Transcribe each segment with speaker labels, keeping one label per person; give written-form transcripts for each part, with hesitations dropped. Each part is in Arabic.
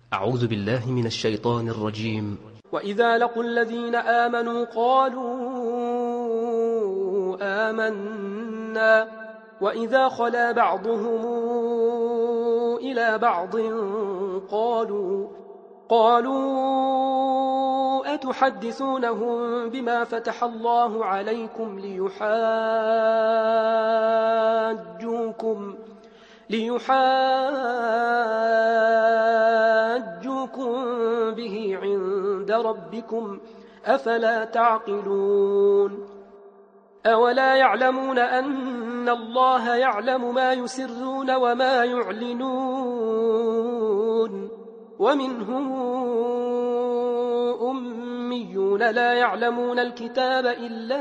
Speaker 1: أعوذ بالله من الشيطان الرجيم.
Speaker 2: وإذا لقوا الذين آمنوا قالوا آمنا وإذا خلا بعضهم إلى بعض قالوا أتحدثونهم بما فتح الله عليكم ليحاجوكم به عند ربكم أفلا تعقلون أولا يعلمون أن الله يعلم ما يسرون وما يعلنون ومنهم أميون لا يعلمون الكتاب إلا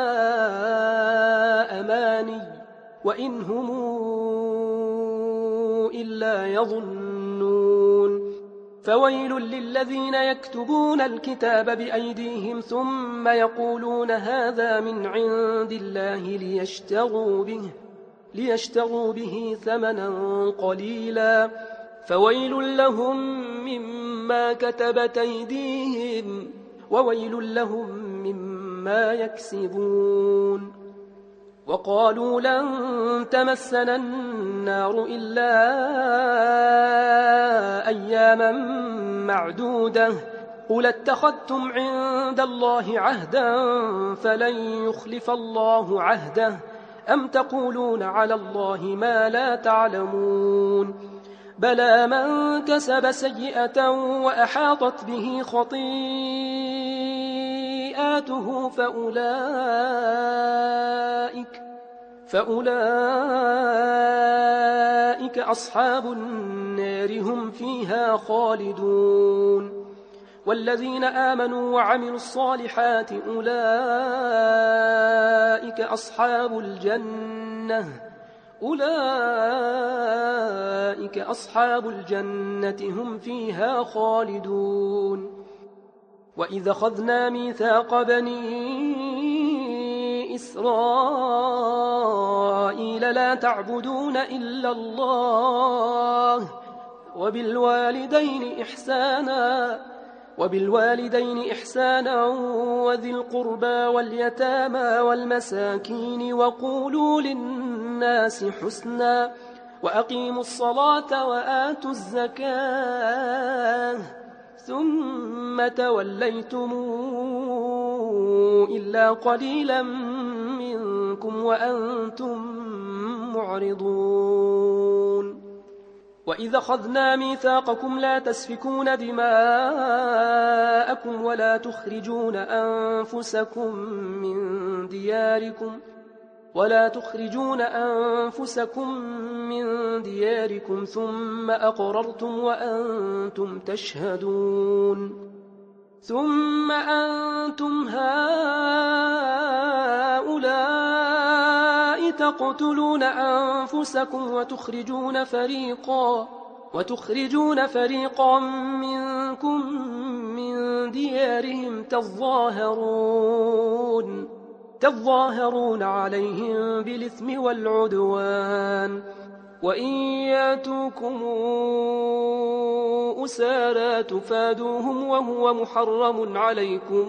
Speaker 2: أماني وإن هم إلا يظنون فويل للذين يكتبون الكتاب بأيديهم ثم يقولون هذا من عند الله ليشتروا به ثمنا قليلا فويل لهم مما كتبت أيديهم وويل لهم مما يكسبون وقالوا لن تمسنا النار إلا أياما معدودة قل اتخذتم عند الله عهدا فلن يخلف الله عهده أم تقولون على الله ما لا تعلمون بلى من كسب سيئة وأحاطت به خطيئاته فأولئك أصحاب النار هم فيها خالدون والذين آمنوا وعملوا الصالحات أولئك أصحاب الجنة هم فيها خالدون وإذا أخذنا ميثاق بني إسرائيل لا تعبدون إلا الله وبالوالدين إحسانا وذي القربى واليتامى والمساكين وقولوا للناس حسنا وأقيموا الصلاة وآتوا الزكاة ثم توليتم إلا قليلا منكم وأنتم معرضون وإذا أخذنا ميثاقكم لا تسفكون دماءكم ولا تخرجون أنفسكم من دياركم ثم أقررتم وأنتم تشهدون ثم أنتم هؤلاء تقتلون أنفسكم وتخرجون فريقا منكم من ديارهم تظاهرون عليهم بالإثم والعدوان وإن ياتوكم أسارى تفادوهم وهو محرم عليكم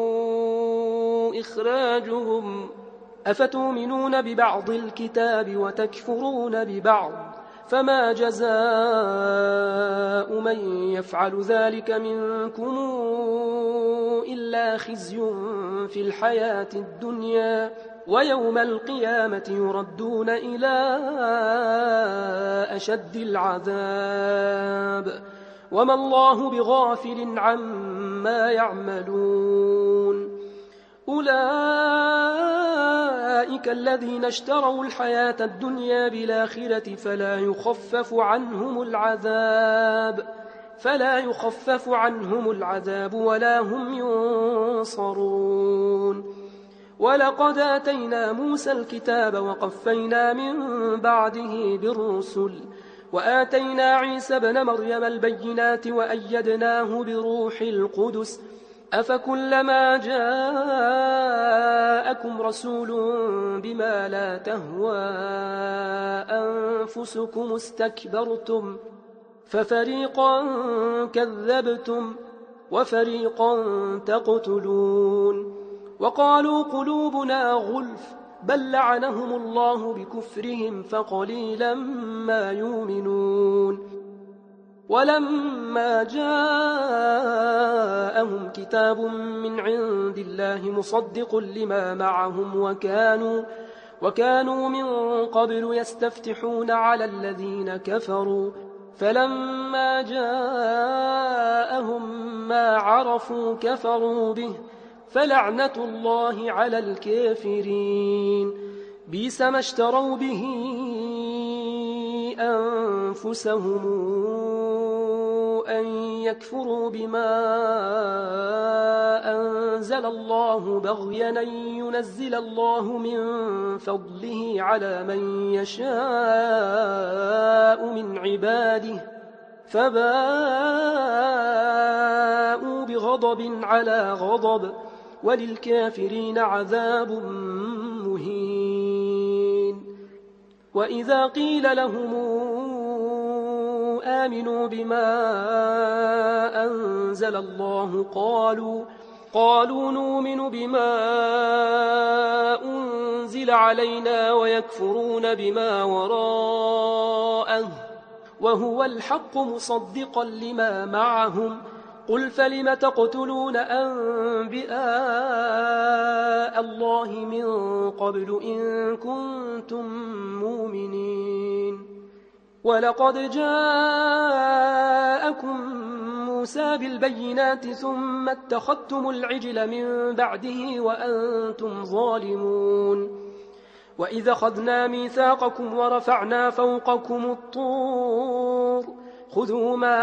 Speaker 2: إخراجهم أفتؤمنون ببعض الكتاب وتكفرون ببعض فما جزاء من يفعل ذلك منكم إلا خزي في الحياة الدنيا ويوم القيامة يردون إلى أشد العذاب وما الله بغافل عما يعملون أولئك الذين اشتروا الحياة الدنيا بالآخرة فلا يخفف عنهم العذاب ولا هم ينصرون ولقد آتينا موسى الكتاب وقفينا من بعده بالرسل وآتينا عيسى بن مريم البينات وأيدناه بروح القدس أفكلما جاءكم رسول بما لا تهوى أنفسكم استكبرتم ففريقا كذبتم وفريقا تقتلون. وقالوا قلوبنا غلف بل لعنهم الله بكفرهم فقليلا ما يؤمنون. ولما جاءهم كتاب من عند الله مصدق لما معهم وكانوا من قبل يستفتحون على الذين كفروا، فلما جاءهم ما عرفوا كفروا به، فلعنة الله على الكافرين. بئس ما اشتروا به أنفسهم أن يكفروا بما أنزل الله بغيا أن ينزل الله من فضله على من يشاء من عباده، فباءوا بغضب على غضب وللكافرين عذاب مهين. وإذا قيل لهم آمنوا بما أنزل الله قالوا نؤمن بما أنزل علينا ويكفرون بما وراءه وهو الحق مصدقا لما معهم. قل فلم تقتلون أنبياء الله من قبل إن كنتم مؤمنين. ولقد جاءكم موسى بالبينات ثم اتخذتم العجل من بعده وأنتم ظالمون. وإذا أخذنا ميثاقكم ورفعنا فوقكم الطور خذوا ما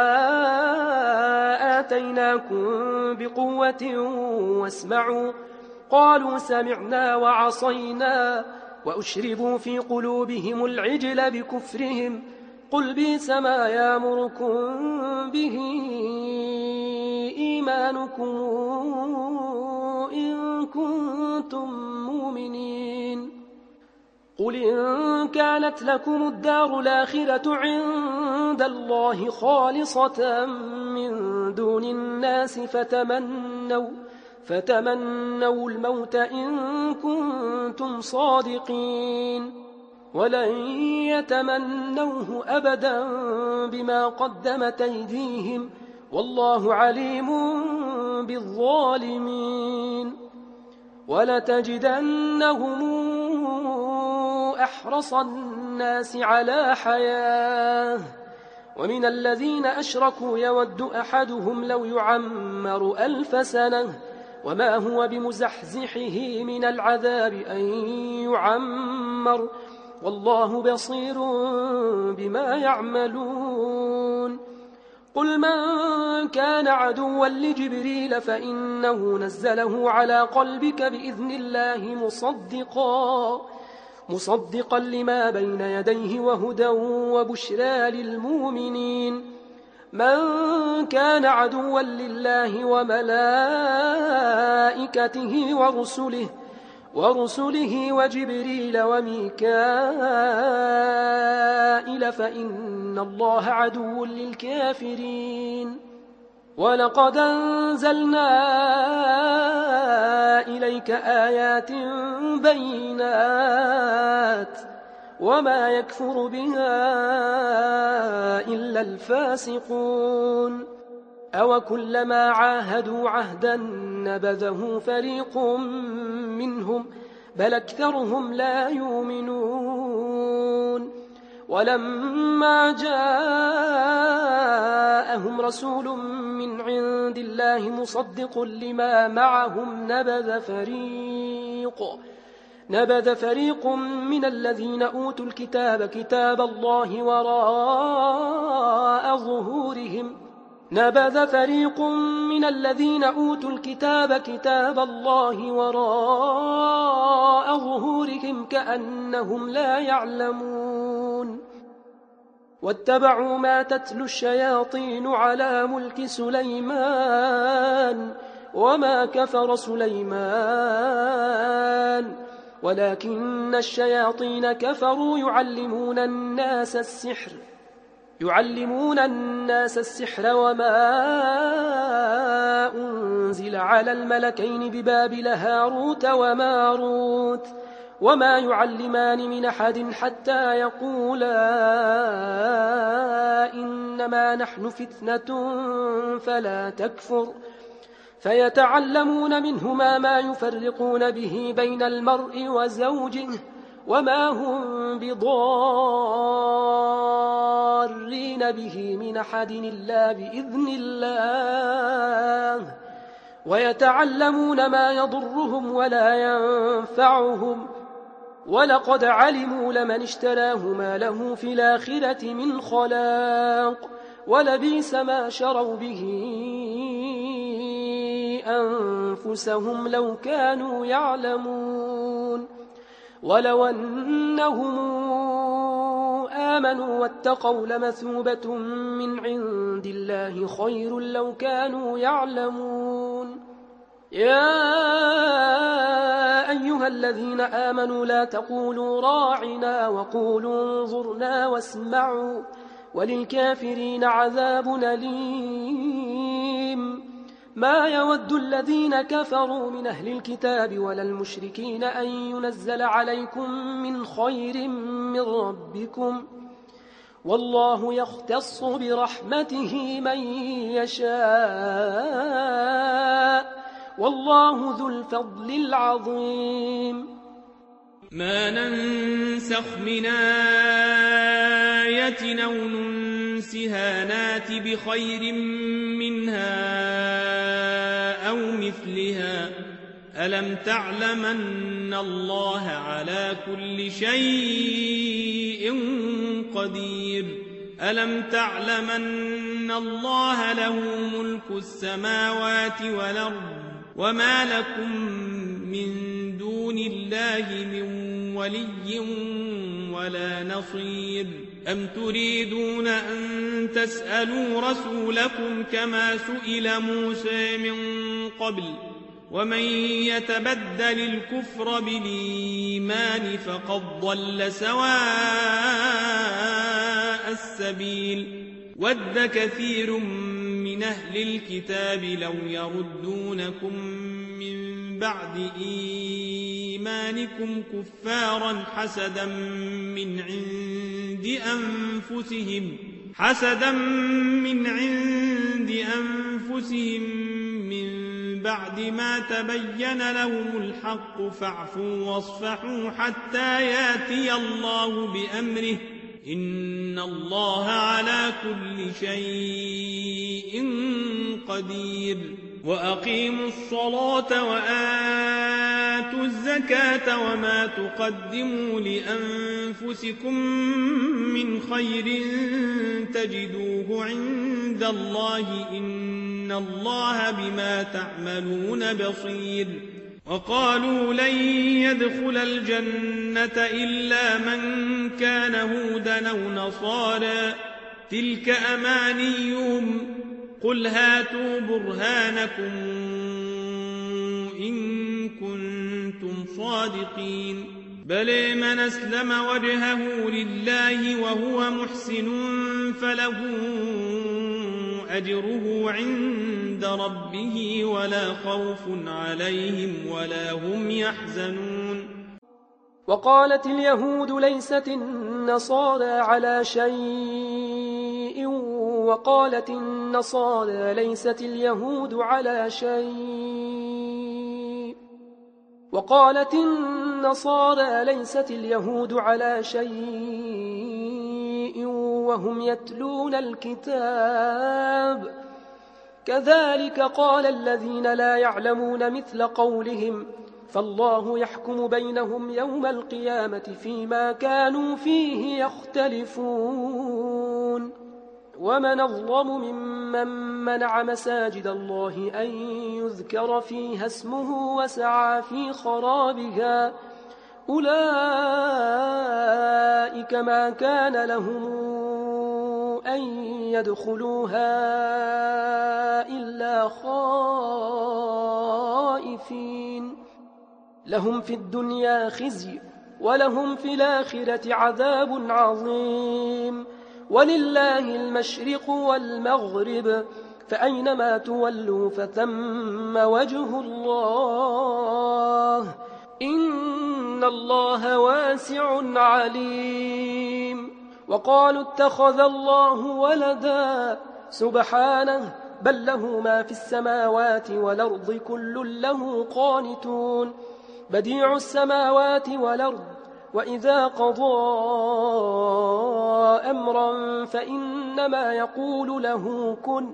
Speaker 2: آتيناكم بقوة واسمعوا. قالوا سمعنا وعصينا وأشربوا في قلوبهم العجل بكفرهم. قل بئس ما يأمركم به إيمانكم إن كنتم مؤمنين. قل إن كانت لكم الدار الآخرة عند الله خالصة من دون الناس فتمنوا الموت إن كنتم صادقين، ولن يتمنوه أبدا بما قدمت أيديهم والله عليم بالظالمين. ولتجدنهم أحرص الناس على حياة ومن الذين أشركوا يود أحدهم لو يعمر 1000 سنة وما هو بمزحزحه من العذاب أن يعمر والله بصير بما يعملون. قل من كان عدوا لجبريل فإنه نزله على قلبك بإذن الله مصدقا لما بين يديه وهدى وبشرى للمؤمنين. من كان عدوا لله وملائكته ورسله وجبريل وميكائيل فإن الله عدو للكافرين. ولقد أنزلنا إليك آيات بينات وما يكفر بها إلا الفاسقون. أوكلما عاهدوا عهدا نبذه فريق منهم بل أكثرهم لا يؤمنون. ولما جاءهم رسول من عند الله مصدق لما معهم نبذ فريق من الذين أوتوا الكتاب كتاب الله وراء ظهورهم كأنهم لا يعلمون. واتبعوا ما تتلو الشياطين على ملك سليمان وما كفر سليمان ولكن الشياطين كفروا يعلمون الناس السحر يعلمون الناس السحر وما أنزل على الملكين ببابل هاروت وماروت وما يعلمان من أحد حتى يقولا إنما نحن فتنة فلا تكفر فيتعلمون منهما ما يفرقون به بين المرء وزوجه وما هم بضارين به من أحد إلا بإذن الله ويتعلمون ما يضرهم ولا ينفعهم ولقد علموا لمن اشتراه ما له في الآخرة من خلاق ولبئس ما شروا به أنفسهم لو كانوا يعلمون ولو أنهم آمنوا واتقوا لمثوبة من عند الله خير لو كانوا يعلمون يا أيها الذين آمنوا لا تقولوا راعنا وقولوا انظرنا واسمعوا وللكافرين عذاب أليم ما يود الذين كفروا من أهل الكتاب ولا المشركين أن ينزل عليكم من خير من ربكم والله يختص برحمته من يشاء والله ذو الفضل العظيم
Speaker 3: ما ننسخ من آية أو ننسها نات بخير منها أو مثلها ألم تعلم أن الله على كل شيء قدير ألم تعلم أن الله له ملك السماوات والأرض وما لكم من دون الله من ولي ولا نصير أم تريدون أن تسألوا رسولكم كما سئل موسى من قبل ومن يتبدل الكفر بالإيمان فقد ضل سواء السبيل ود كثير من أهل الكتاب لو يردونكم من بعد إيمانكم كفارا حسدا من عند أنفسهم من بعد ما تبين لهم الحق فاعفوا واصفحوا حتى ياتي الله بأمره إن الله على كل شيء قدير وأقيموا الصلاة وآتوا الزكاة وما تقدموا لأنفسكم من خير تجدوه عند الله إن الله بما تعملون بصير وقالوا لن يدخل الجنة إلا من كان هودا أو نصارى تلك أمانيهم قل هاتوا برهانكم إن كنتم صادقين بل من أسلم وجهه لله وهو محسن فله أجره عند ربه ولا خوف عليهم ولا هم يحزنون
Speaker 2: وقالت اليهود ليست النصارى على شيء وقالت النصارى ليست اليهود على شيء وقالت النصارى ليست اليهود على شيء وهم يتلون الكتاب كذلك قال الذين لا يعلمون مثل قولهم فالله يحكم بينهم يوم القيامة فيما كانوا فيه يختلفون ومن أظلم ممن منع مساجد الله أن يذكر فيها اسمه وسعى في خرابها أولئك ما كان لهم أن يدخلوها إلا خائفين لهم في الدنيا خزي ولهم في الآخرة عذاب عظيم ولله المشرق والمغرب فأينما تولوا فثم وجه الله إن الله واسع عليم. وقالوا اتخذ الله ولدا سبحانه بل له ما في السماوات والأرض كل له قانتون بديع السماوات والأرض وإذا قضى أمرا فإنما يقول له كن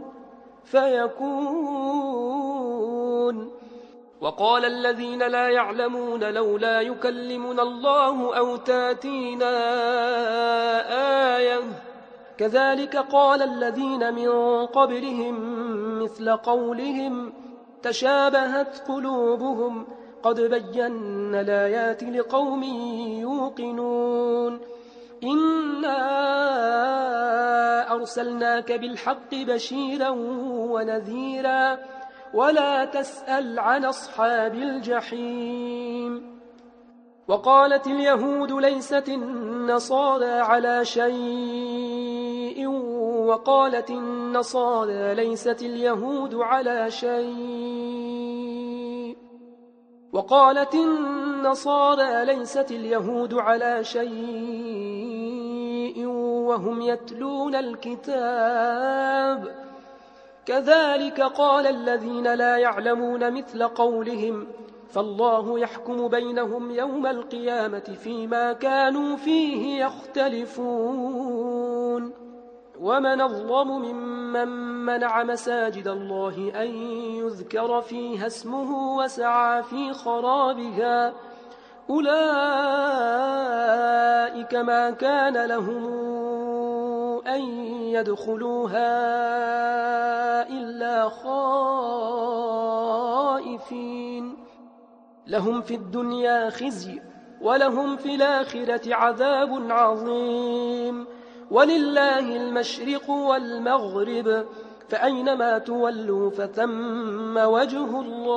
Speaker 2: فيكون. وقال الذين لا يعلمون لولا يكلمنا الله أو تاتينا آية كذلك قال الذين من قبلهم مثل قولهم تشابهت قلوبهم قد بينا الآيات لقوم يوقنون. إنا أرسلناك بالحق بشيرا ونذيرا ولا تسأل عن أصحاب الجحيم. وقالت اليهود ليست النصارى على شيء وقالت النصارى ليست اليهود على شيء وقالت النصارى ليست اليهود على شيء وهم يتلون الكتاب كذلك قال الذين لا يعلمون مثل قولهم فالله يحكم بينهم يوم القيامة فيما كانوا فيه يختلفون. ومن أظلم ممن منع مساجد الله أن يذكر فيها اسمه وسعى في خرابها أولئك ما كان لهم أن يدخلوها إلا خائفين لهم في الدنيا خزي ولهم في الآخرة عذاب عظيم. ولله المشرق والمغرب فأينما تولوا فثم وجه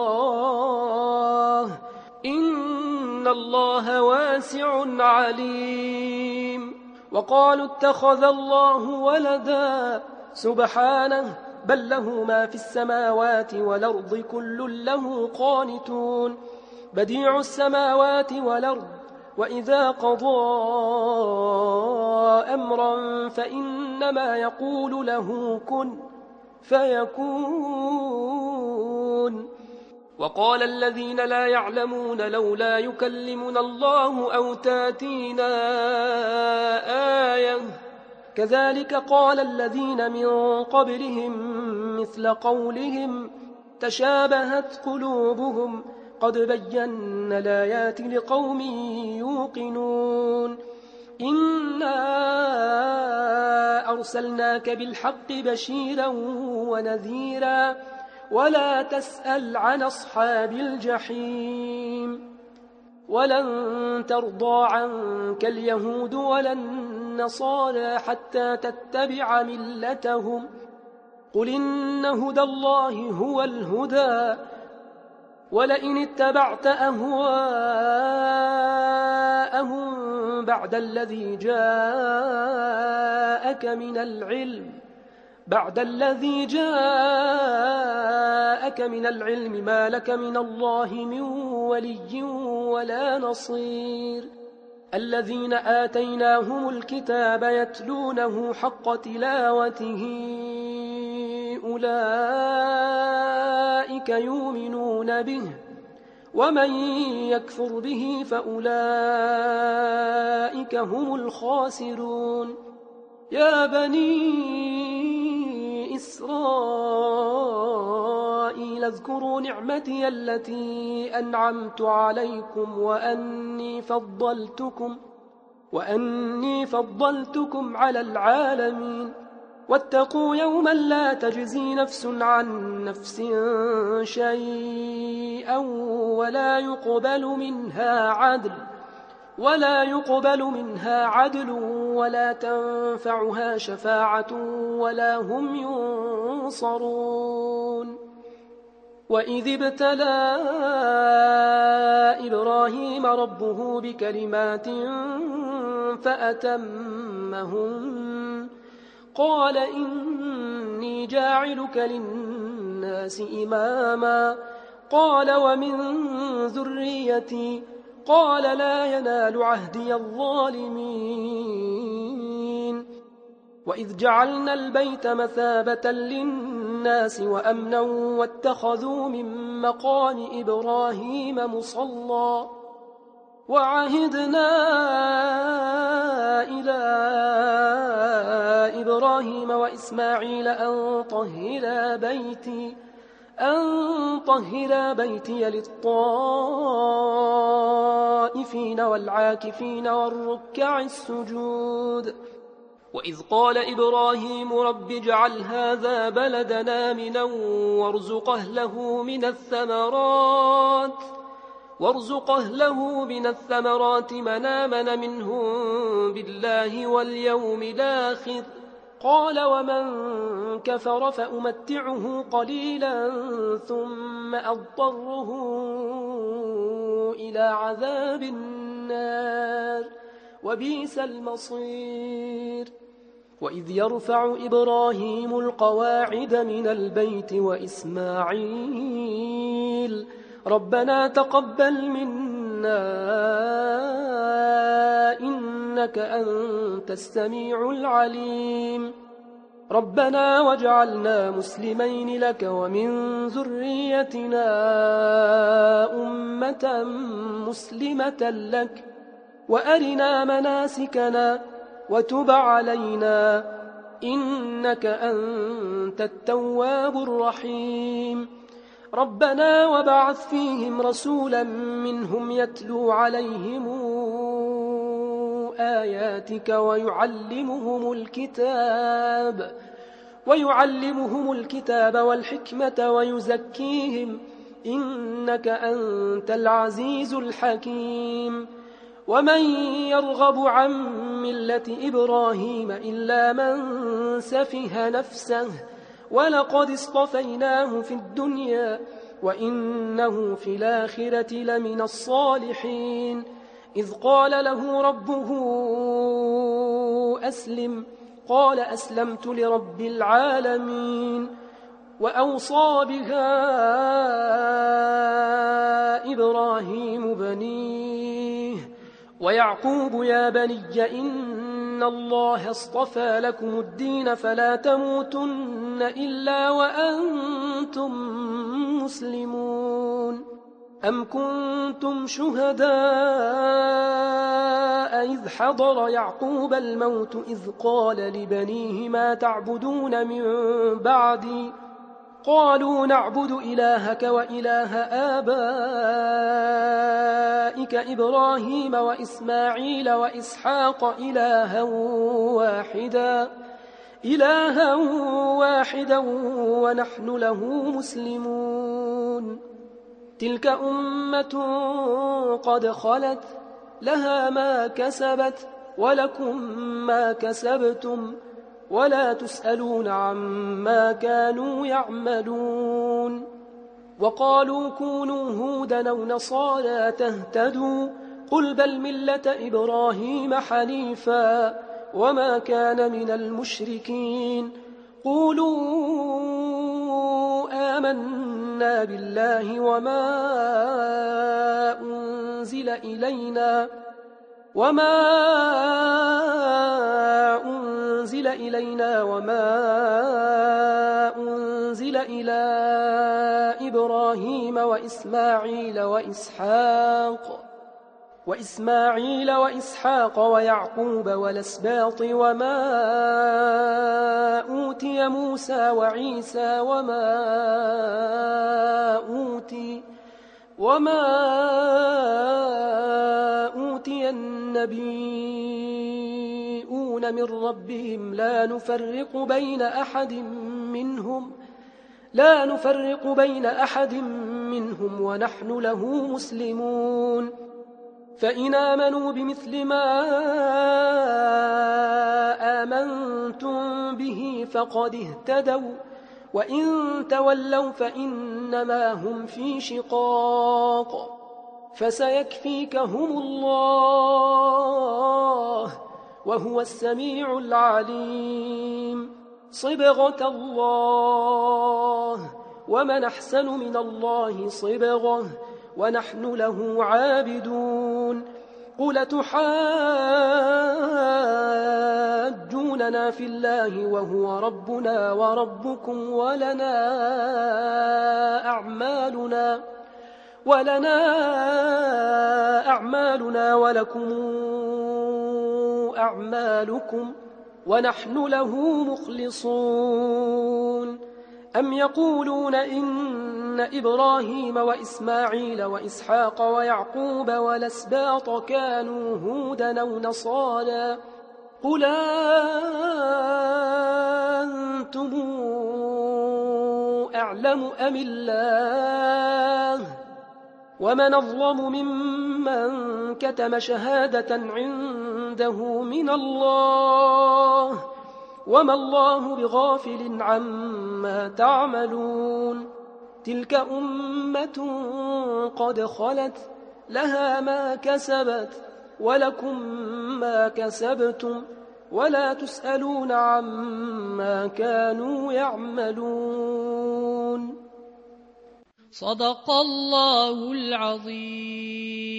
Speaker 2: الله إن الله واسع عليم. وقالوا اتخذ الله ولدا سبحانه بل له ما في السماوات والأرض كل له قانتون بديع السماوات والأرض وإذا قضى أمرا فإنما يقول له كن فيكون. وقال الذين لا يعلمون لولا يكلمنا الله أو تاتينا آية كذلك قال الذين من قبلهم مثل قولهم تشابهت قلوبهم قد بينا الآيات لقوم يوقنون. إنا أرسلناك بالحق بشيرا ونذيرا ولا تسأل عن أصحاب الجحيم. ولن ترضى عنك اليهود ولا النصارى حتى تتبع ملتهم قل إن هدى الله هو الهدى ولئن اتبعت أهواءهم بعد الذي جاءك من العلم ما لك من الله من ولي ولا نصير. الذين آتيناهم الكتاب يتلونه حق تلاوته أولئك يؤمنون به ومن يكفر به فأولئك هم الخاسرون. يا بني إسرائيل اذكروا نعمتي التي أنعمت عليكم وأني فضلتكم على العالمين. واتقوا يوما لا تجزي نفس عن نفس شيئا ولا يقبل منها عدل ولا تنفعها شفاعة ولا هم ينصرون. وإذ ابتلى إبراهيم ربه بكلمات فأتمهن قال إني جاعلك للناس إماما قال ومن ذريتي قال لا ينال عهدي الظالمين وإذ جعلنا البيت مثابة للناس وأمنا واتخذوا من مقام إبراهيم مصلى وعهدنا إلى إبراهيم وإسماعيل أن طهر بيتي للطائفين والعاكفين والركع السجود وإذ قال إبراهيم رب اجعل هذا بلدنا آمنا وارزق أهله من الثمرات من آمن منهم بالله واليوم الآخر قال ومن كفر فأمتعه قليلا ثم أضطره إلى عذاب النار وبئس المصير وإذ يرفع إبراهيم القواعد من البيت وإسماعيل ربنا تقبل منا إنك أنت السميع العليم ربنا واجعلنا مسلمين لك ومن ذريتنا أمة مسلمة لك وأرنا مناسكنا وتب علينا إنك أنت التواب الرحيم ربنا وبعث فيهم رسولا منهم يتلو عليهم آياتك ويعلمهم الكتاب والحكمة ويزكيهم إنك أنت العزيز الحكيم ومن يرغب عن ملة إبراهيم إلا من سفه نفسه ولقد اصطفيناه في الدنيا وإنه في الآخرة لمن الصالحين إذ قال له ربه أسلم قال أسلمت لرب العالمين وأوصى بها إبراهيم بنيه ويعقوب يا بني إن الله اصطفى لكم الدين فلا تموتن إلا وأنتم مسلمون أم كنتم شهداء إذ حضر يعقوب الموت إذ قال لبنيه ما تعبدون من بعدي قالوا نعبد إلهك وإله آبائك إبراهيم وإسماعيل وإسحاق إلها واحدا ونحن له مسلمون تلك أمة قد خلت لها ما كسبت ولكم ما كسبتم ولا تسألون عما كانوا يعملون وقالوا كونوا هودا أو نصارى تهتدوا قل بل ملة إبراهيم حنيفا وما كان من المشركين قولوا آمنا بالله وما أنزل إلينا وما أنزل إلى إبراهيم وإسماعيل وإسحاق ويعقوب والأسباط وما أوتي موسى وعيسى وما أوتي النبيون من ربهم لا نفرق بين أحد منهم ونحن له مسلمون فإن آمنوا بمثل ما آمنتم به فقد اهتدوا وإن تولوا فإنما هم في شقاق فسيكفيكهم الله وهو السميع العليم صبغة الله ومن أحسن من الله صبغة ونحن له عابدون قل تحاجوننا في الله وهو ربنا وربكم ولنا أعمالنا ولكم أعمالكم ونحن له مخلصون أم يقولون إن إبراهيم وإسماعيل وإسحاق ويعقوب والأسباط كانوا هودا أو نصارى قل أنتم أعلم أم الله ومن أظلم ممن كتم شهادة عنده من الله وما الله بغافل عما تعملون تلك أمة قد خلت لها ما كسبت ولكم ما كسبتم ولا تسألون عما كانوا يعملون
Speaker 4: صدق الله العظيم.